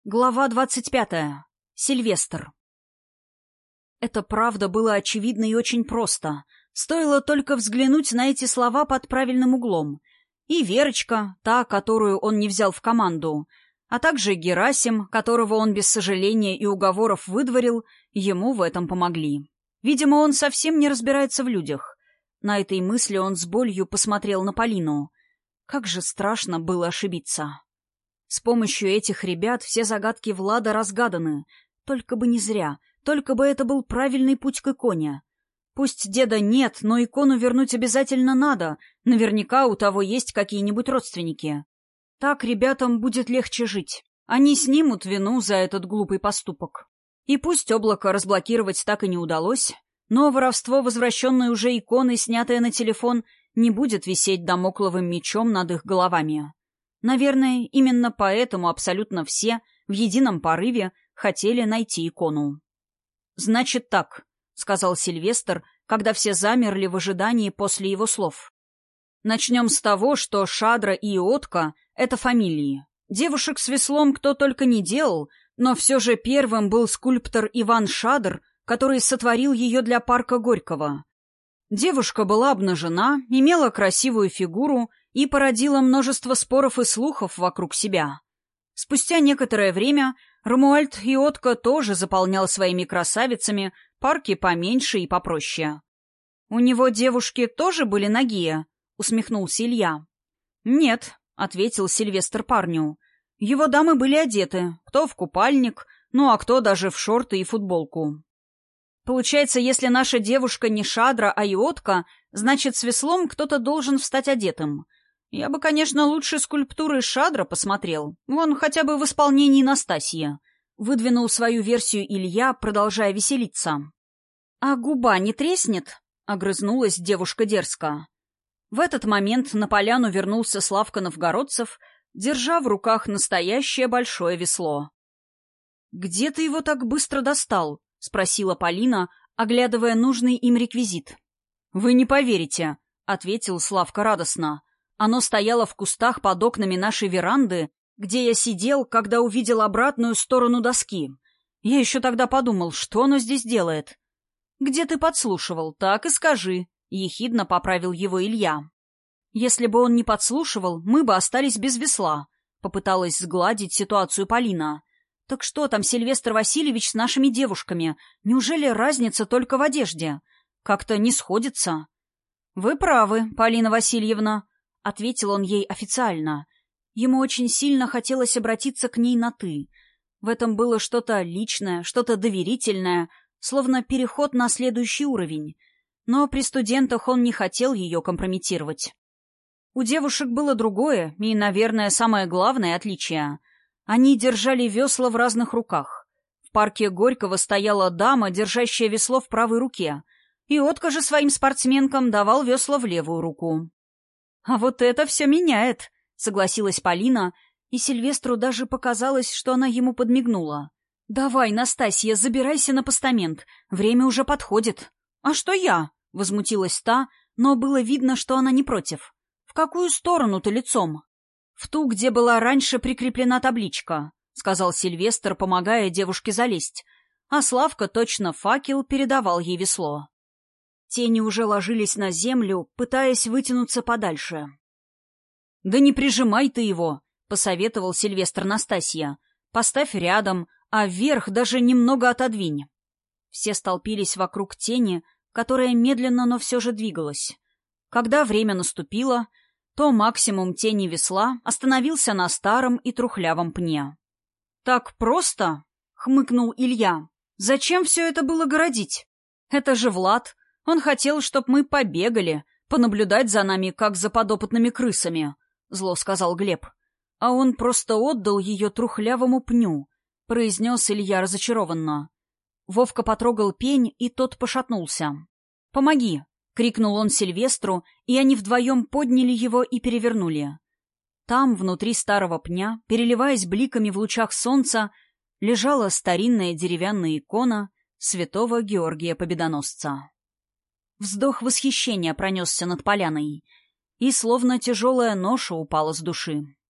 Глава 25. Сильвестр. Это правда было очевидно и очень просто. Стоило только взглянуть на эти слова под правильным углом. И Верочка, та, которую он не взял в команду, а также Герасим, которого он без сожаления и уговоров выдворил, ему в этом помогли. Видимо, он совсем не разбирается в людях. На этой мысли он с болью посмотрел на Полину. Как же страшно было ошибиться. С помощью этих ребят все загадки Влада разгаданы. Только бы не зря, только бы это был правильный путь к иконе. Пусть деда нет, но икону вернуть обязательно надо. Наверняка у того есть какие-нибудь родственники. Так ребятам будет легче жить. Они снимут вину за этот глупый поступок. И пусть облако разблокировать так и не удалось, но воровство возвращенной уже иконы, снятое на телефон, не будет висеть дамокловым мечом над их головами. Наверное, именно поэтому абсолютно все в едином порыве хотели найти икону. «Значит так», — сказал Сильвестр, когда все замерли в ожидании после его слов. «Начнем с того, что Шадра и Иотка — это фамилии. Девушек с веслом кто только не делал, но все же первым был скульптор Иван Шадр, который сотворил ее для парка Горького. Девушка была обнажена, имела красивую фигуру и породила множество споров и слухов вокруг себя. Спустя некоторое время Ромуальд Иотка тоже заполнял своими красавицами парки поменьше и попроще. «У него девушки тоже были нагие?» — усмехнулся Илья. «Нет», — ответил Сильвестр парню. «Его дамы были одеты, кто в купальник, ну а кто даже в шорты и футболку». «Получается, если наша девушка не Шадра, а Иотка, значит, с веслом кто-то должен встать одетым. Я бы, конечно, лучше скульптуры Шадра посмотрел. Вон хотя бы в исполнении Настасьи». Выдвинул свою версию Илья, продолжая веселиться. «А губа не треснет?» — огрызнулась девушка дерзко. В этот момент на поляну вернулся Славка Новгородцев, держа в руках настоящее большое весло. «Где ты его так быстро достал?» — спросила Полина, оглядывая нужный им реквизит. «Вы не поверите», — ответил Славка радостно. «Оно стояло в кустах под окнами нашей веранды, где я сидел, когда увидел обратную сторону доски. Я еще тогда подумал, что оно здесь делает». «Где ты подслушивал, так и скажи», — ехидно поправил его Илья. «Если бы он не подслушивал, мы бы остались без весла», — попыталась сгладить ситуацию Полина. «Так что там Сильвестр Васильевич с нашими девушками? Неужели разница только в одежде? Как-то не сходится». «Вы правы, Полина Васильевна», — ответил он ей официально. Ему очень сильно хотелось обратиться к ней на «ты». В этом было что-то личное, что-то доверительное, словно переход на следующий уровень. Но при студентах он не хотел ее компрометировать. У девушек было другое и, наверное, самое главное отличие. Они держали весла в разных руках. В парке Горького стояла дама, держащая весло в правой руке. Иотка же своим спортсменкам давал весла в левую руку. «А вот это все меняет», — согласилась Полина, и Сильвестру даже показалось, что она ему подмигнула. «Давай, Настасья, забирайся на постамент. Время уже подходит». «А что я?» — возмутилась та, но было видно, что она не против. «В какую сторону ты лицом?» «В ту, где была раньше прикреплена табличка», — сказал Сильвестр, помогая девушке залезть. А Славка, точно факел, передавал ей весло. Тени уже ложились на землю, пытаясь вытянуться подальше. «Да не прижимай ты его», — посоветовал Сильвестр Настасья. «Поставь рядом, а вверх даже немного отодвинь». Все столпились вокруг тени, которая медленно, но все же двигалась. Когда время наступило, то максимум тени весла остановился на старом и трухлявом пне. «Так просто?» — хмыкнул Илья. «Зачем все это было городить? Это же Влад. Он хотел, чтоб мы побегали, понаблюдать за нами, как за подопытными крысами», — зло сказал Глеб. «А он просто отдал ее трухлявому пню», — произнес Илья разочарованно. Вовка потрогал пень, и тот пошатнулся. «Помоги!» — крикнул он Сильвестру, и они вдвоем подняли его и перевернули. Там, внутри старого пня, переливаясь бликами в лучах солнца, лежала старинная деревянная икона святого Георгия Победоносца. Вздох восхищения пронесся над поляной, и словно тяжелая ноша упала с души.